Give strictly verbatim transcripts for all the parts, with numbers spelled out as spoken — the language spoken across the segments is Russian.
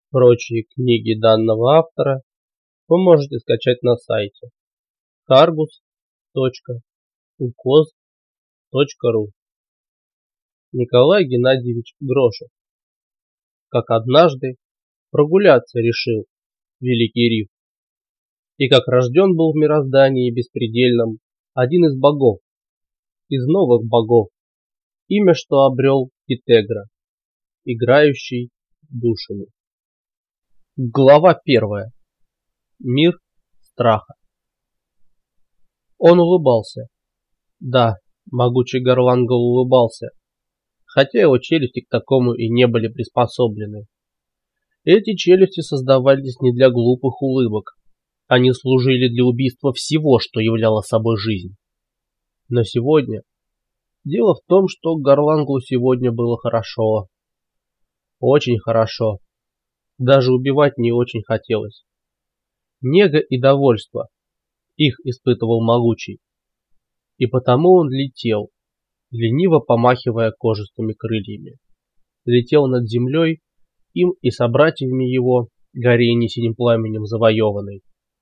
Прочие книги данного автора вы можете скачать на сайте каргус точка укоз точка ру. Николай Геннадьевич Грошев. Как однажды прогуляться решил великий риф, и как рожден был в мироздании беспредельном один из богов, из новых богов, имя что обрел Питегра, играющий душами. Глава первая. Мир страха. Он улыбался. Да, могучий Горлангол улыбался, хотя его челюсти к такому и не были приспособлены. Эти челюсти создавались не для глупых улыбок, они служили для убийства всего, что являло собой жизнь. Но сегодня... Дело в том, что Горланглу сегодня было хорошо. Очень хорошо. Даже убивать не очень хотелось. Нега и довольство. Их испытывал могучий. И потому он летел, лениво помахивая кожистыми крыльями. Летел над землей, им и собратьями его, горе не синим пламенем завоеванной.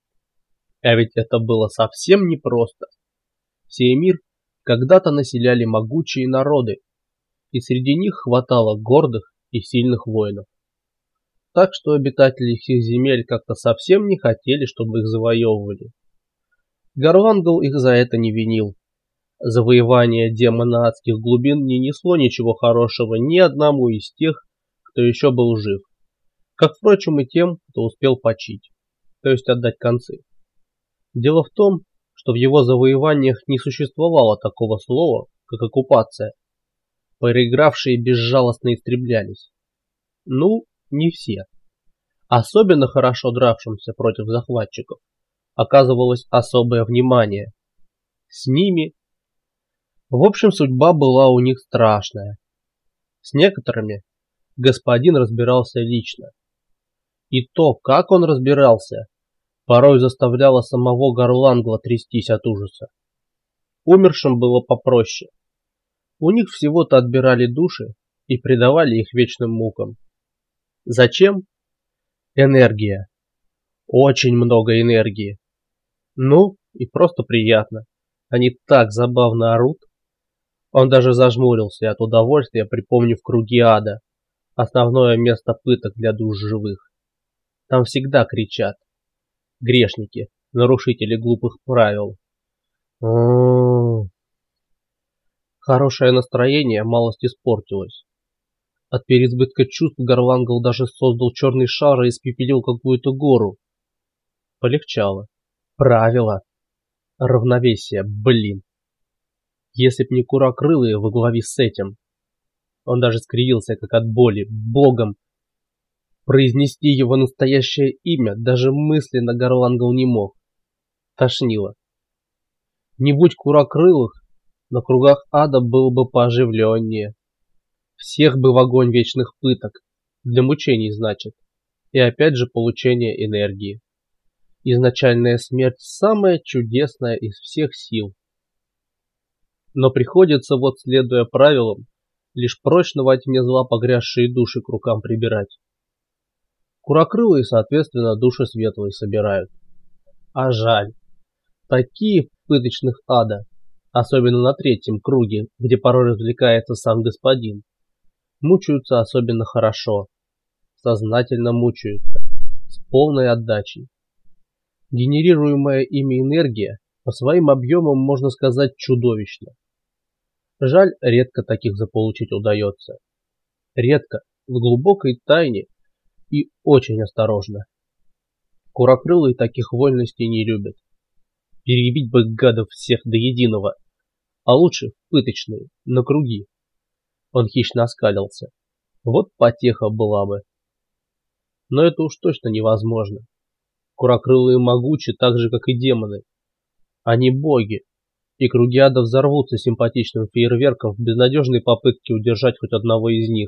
А ведь это было совсем непросто. Сей мир когда-то населяли могучие народы, и среди них хватало гордых и сильных воинов. Так что обитатели всех земель как-то совсем не хотели, чтобы их завоевывали. Горлангол их за это не винил. Завоевание демона адских глубин не несло ничего хорошего ни одному из тех, кто еще был жив, как, впрочем, и тем, кто успел почить, то есть отдать концы. Дело в том, что в его завоеваниях не существовало такого слова, как оккупация. Проигравшие безжалостно истреблялись. Ну, не все. Особенно хорошо дравшимся против захватчиков оказывалось особое внимание. С ними... В общем, судьба была у них страшная. С некоторыми господин разбирался лично. И то, как он разбирался, порой заставляло самого Горлангла трястись от ужаса. Умершим было попроще. У них всего-то отбирали души и предавали их вечным мукам. Зачем? Энергия. Очень много энергии. Ну, и просто приятно. Они так забавно орут. Он даже зажмурился от удовольствия, припомнив круги ада, основное место пыток для душ живых. Там всегда кричат. Грешники, нарушители глупых правил. М-м-м. Хорошее настроение малость испортилось. От переизбытка чувств Горлангол даже создал черный шар и испепелил какую-то гору. Полегчало. Правило. Равновесие, блин. Если б не курокрылые во главе с этим. Он даже скривился, как от боли. Богом. Произнести его настоящее имя даже мысленно Горлангол не мог. Тошнило. Не будь курокрылых, на кругах ада было бы пооживленнее. Всех бы в огонь вечных пыток. Для мучений, значит. И опять же получение энергии. Изначальная смерть самая чудесная из всех сил. Но приходится, вот следуя правилам, лишь прочно во тьме зла погрязшие души к рукам прибирать. Курокрылые, соответственно, души светлые собирают. А жаль. Такие в пыточных ада, особенно на третьем круге, где порой развлекается сам господин, мучаются особенно хорошо. Сознательно мучаются. С полной отдачей. Генерируемая ими энергия по своим объемам, можно сказать, чудовищна. Жаль, редко таких заполучить удается. Редко, в глубокой тайне и очень осторожно. Курокрылые таких вольностей не любят. Перебить бы гадов всех до единого, а лучше в пыточные, на круги. Он хищно оскалился. Вот потеха была бы. Но это уж точно невозможно. Курокрылые могучи так же, как и демоны. Они боги, и круги ада взорвутся симпатичным фейерверком в безнадежной попытке удержать хоть одного из них.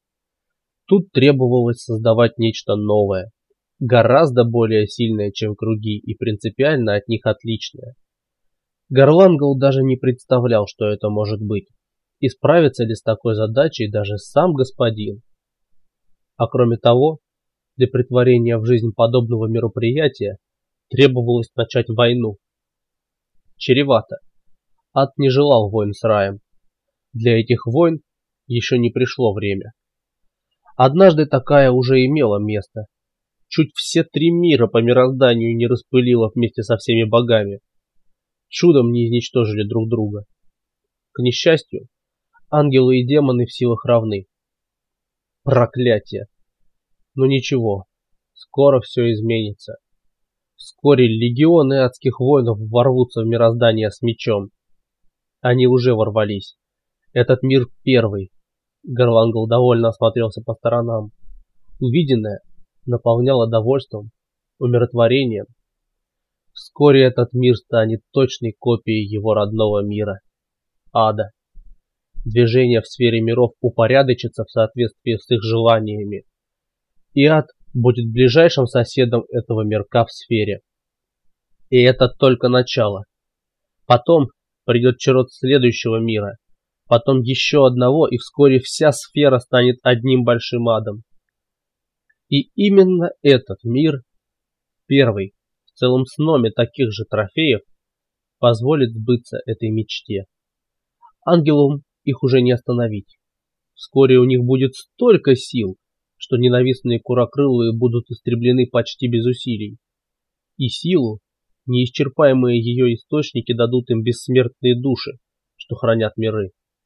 Тут требовалось создавать нечто новое, гораздо более сильное, чем круги, и принципиально от них отличное. Горлангол даже не представлял, что это может быть, и справится ли с такой задачей даже сам господин. А кроме того, Для претворения в жизнь подобного мероприятия требовалось начать войну. Чревато. Ад не желал войн с раем. Для этих войн еще не пришло время. Однажды такая уже имела место. Чуть все три мира по мирозданию не распылило вместе со всеми богами. Чудом не изничтожили друг друга. К несчастью, ангелы и демоны в силах равны. Проклятие! Но ничего, скоро все изменится. Вскоре легионы адских воинов ворвутся в мироздание с мечом. Они уже ворвались. Этот мир первый. Гарвангел довольно осмотрелся по сторонам. Увиденное наполняло довольством, умиротворением. Вскоре этот мир станет точной копией его родного мира – ада. Движение в сфере миров упорядочится в соответствии с их желаниями. И ад будет ближайшим соседом этого мирка в сфере. И это только начало. Потом придет черед следующего мира, потом еще одного, и вскоре вся сфера станет одним большим адом. И именно этот мир, первый, в целом сноме таких же трофеев, позволит сбыться этой мечте. Ангелам их уже не остановить. Вскоре у них будет столько сил, что ненавистные курокрылые будут истреблены почти без усилий. И силу, неисчерпаемые ее источники дадут им бессмертные души, что хранят миры.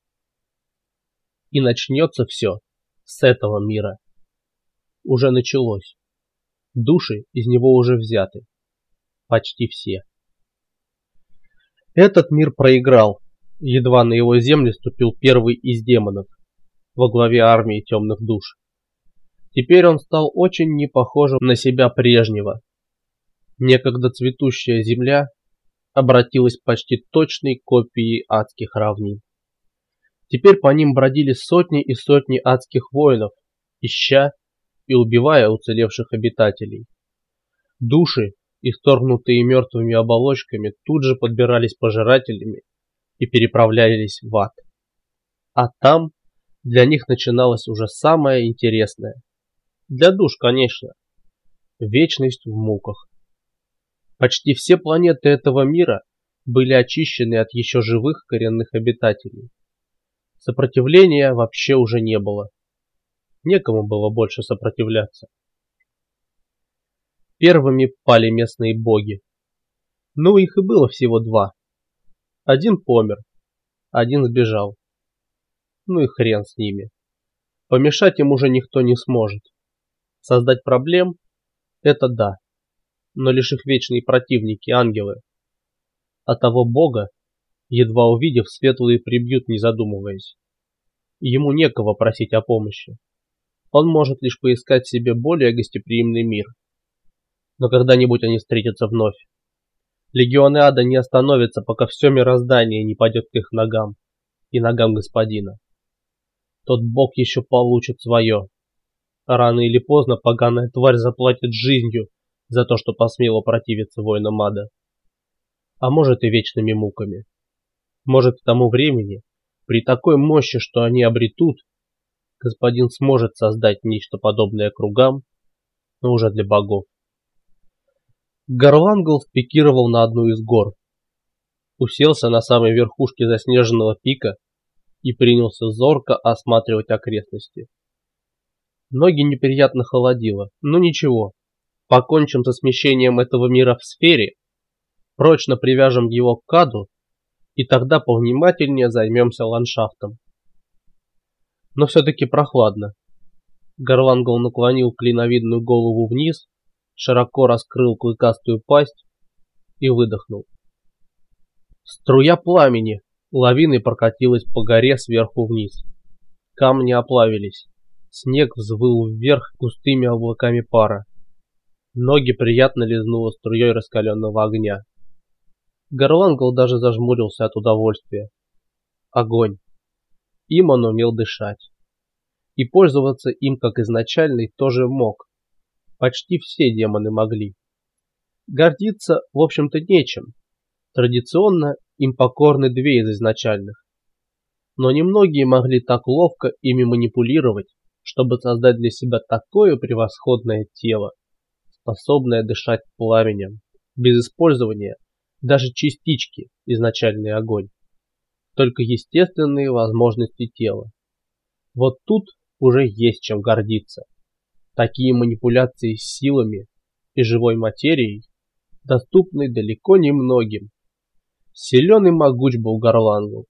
И начнется все с этого мира. Уже началось. Души из него уже взяты. Почти все. Этот мир проиграл. Едва на его земле ступил первый из демонов во главе армии темных душ. Теперь он стал очень не похожим на себя прежнего. Некогда цветущая земля обратилась почти точной копией адских равнин. Теперь по ним бродили сотни и сотни адских воинов, ища и убивая уцелевших обитателей. Души, исторгнутые мертвыми оболочками, тут же подбирались пожирателями и переправлялись в ад. А там для них начиналось уже самое интересное. Для душ, конечно. Вечность в муках. Почти все планеты этого мира были очищены от еще живых коренных обитателей. Сопротивления вообще уже не было. Некому было больше сопротивляться. Первыми пали местные боги. Ну, их и было всего два. Один помер, один сбежал. Ну и хрен с ними. Помешать им уже никто не сможет. Создать проблем – это да, но лишь их вечные противники, ангелы. А того бога, едва увидев, светлые прибьют, не задумываясь. Ему некого просить о помощи. Он может лишь поискать себе более гостеприимный мир. Но когда-нибудь они встретятся вновь. Легионы ада не остановятся, пока все мироздание не пойдет к их ногам и ногам господина. Тот бог еще получит свое. Рано или поздно поганая тварь заплатит жизнью за то, что посмела противиться воинам ада. А может и вечными муками. Может, к тому времени, при такой мощи, что они обретут, господин сможет создать нечто подобное кругам, но уже для богов. Гарвангел спикировал на одну из гор, уселся на самой верхушке заснеженного пика и принялся зорко осматривать окрестности. Ноги неприятно холодило, но ничего, покончим со смещением этого мира в сфере, прочно привяжем его к аду, и тогда повнимательнее займемся ландшафтом. Но все-таки прохладно. Гарвангел наклонил клиновидную голову вниз, широко раскрыл клыкастую пасть и выдохнул. Струя пламени лавиной прокатилась по горе сверху вниз. Камни оплавились. Снег взвыл вверх густыми облаками пара. Ноги приятно лизнуло струей раскаленного огня. Гарвангел даже зажмурился от удовольствия. Огонь. Им он умел дышать. И пользоваться им как изначальный тоже мог. Почти все демоны могли. Гордиться, в общем-то, нечем. Традиционно им покорны две из изначальных. Но немногие могли так ловко ими манипулировать, чтобы создать для себя такое превосходное тело, способное дышать пламенем, без использования даже частички изначальный огонь, только естественные возможности тела. Вот тут уже есть чем гордиться. Такие манипуляции с силами и живой материей доступны далеко не многим. Силен и могуч был Гарлангл.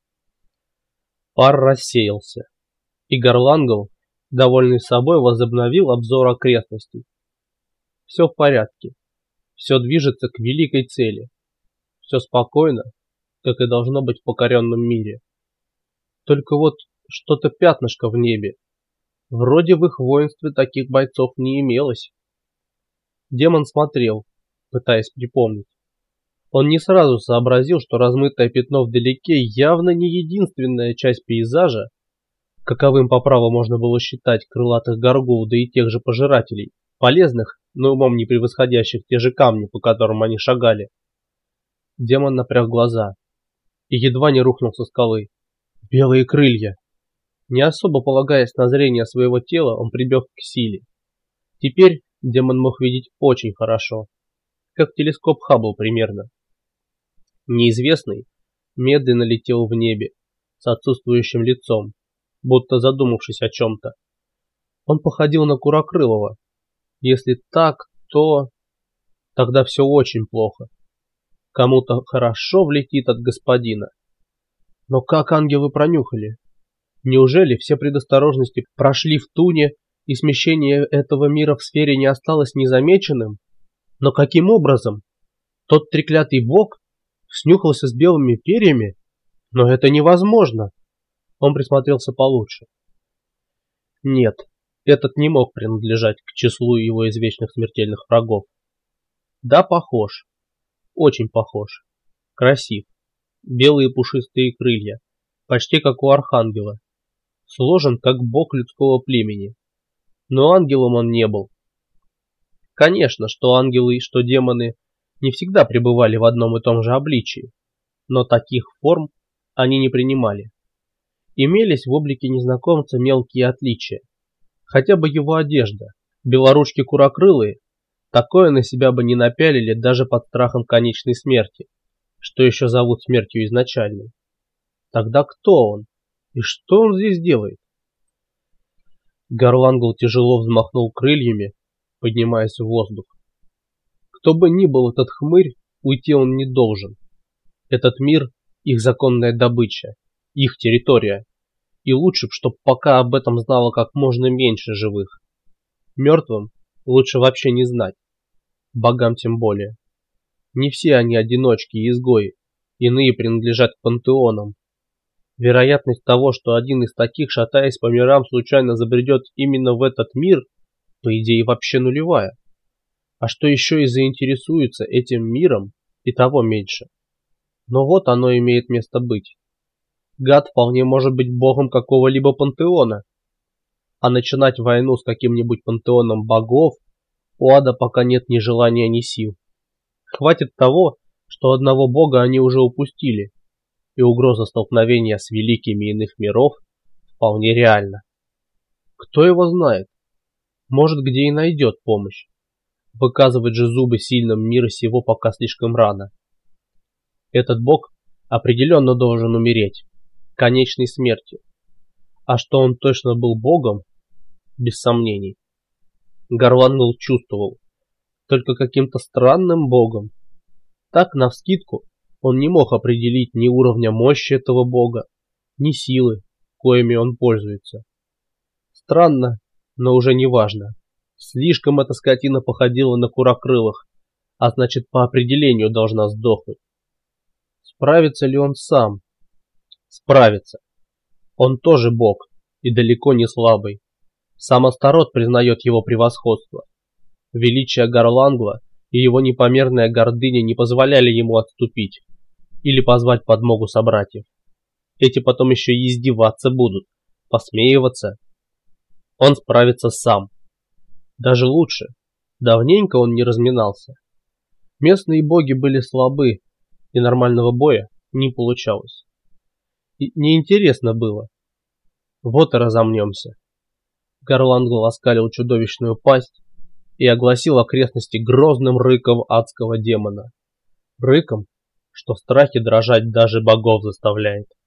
Пар рассеялся, и Гарлангл, довольный собой, возобновил обзор окрестностей. Все в порядке, все движется к великой цели, все спокойно, как и должно быть в покоренном мире. Только вот что-то пятнышко в небе. Вроде в их воинстве таких бойцов не имелось. Демон смотрел, пытаясь припомнить. Он не сразу сообразил, что размытое пятно вдалеке явно не единственная часть пейзажа, каковым по праву можно было считать крылатых горгул, да и тех же пожирателей, полезных, но умом не превосходящих те же камни, по которым они шагали. Демон напряг глаза и едва не рухнул со скалы. Белые крылья! Не особо полагаясь на зрение своего тела, он прибег к силе. Теперь демон мог видеть очень хорошо, как телескоп Хаббл примерно. Неизвестный медленно летел в небе с отсутствующим лицом, будто задумавшись о чем-то. Он походил на Курокрылова. Если так, то... Тогда все очень плохо. Кому-то хорошо влетит от господина. Но как ангелы пронюхали? Неужели все предосторожности прошли в туне, и смещение этого мира в сфере не осталось незамеченным? Но каким образом? Тот треклятый бог снюхался с белыми перьями? Но это невозможно. Он присмотрелся получше. Нет, этот не мог принадлежать к числу его извечных смертельных врагов. Да, похож. Очень похож. Красив. Белые пушистые крылья, почти как у архангела. Сложен как бог людского племени. Но ангелом он не был. Конечно, что ангелы и что демоны не всегда пребывали в одном и том же обличии, но таких форм они не принимали. Имелись в облике незнакомца мелкие отличия. Хотя бы его одежда. Белоручки курокрылые такое на себя бы не напялили даже под страхом конечной смерти, что еще зовут смертью изначальной. Тогда кто он? И что он здесь делает? Гарлангл тяжело взмахнул крыльями, поднимаясь в воздух. Кто бы ни был этот хмырь, уйти он не должен. Этот мир — их законная добыча, их территория. И лучше, чтоб пока об этом знало как можно меньше живых. Мертвым лучше вообще не знать. Богам тем более. Не все они одиночки и изгои, иные принадлежат к пантеонам. Вероятность того, что один из таких, шатаясь по мирам, случайно забредет именно в этот мир, по идее вообще нулевая. А что еще и заинтересуется этим миром, и того меньше. Но вот оно имеет место быть. Гад вполне может быть богом какого-либо пантеона. А начинать войну с каким-нибудь пантеоном богов у ада пока нет ни желания, ни сил. Хватит того, что одного бога они уже упустили, и угроза столкновения с великими иных миров вполне реальна. Кто его знает? Может, где и найдет помощь. Выказывать же зубы сильным мира сего пока слишком рано. Этот бог определенно должен умереть, конечной смертью. А что он точно был богом, без сомнений. Гарлангл чувствовал, только каким-то странным богом. Так, навскидку, он не мог определить ни уровня мощи этого бога, ни силы, коими он пользуется. Странно, но уже не важно. Слишком эта скотина походила на курокрылых, а значит, по определению должна сдохнуть. Справится ли он сам? Справится. Он тоже бог, и далеко не слабый. Сам Астарот признает его превосходство. Величие Гарлангла и его непомерная гордыня не позволяли ему отступить или позвать подмогу собратьев. Эти потом еще и издеваться будут, посмеиваться. Он справится сам. Даже лучше. Давненько он не разминался. Местные боги были слабы, и нормального боя не получалось. И неинтересно было. Вот и разомнемся. Гарлангл оскалил чудовищную пасть и огласил окрестности грозным рыком адского демона. Рыком, что в страхе дрожать даже богов заставляет.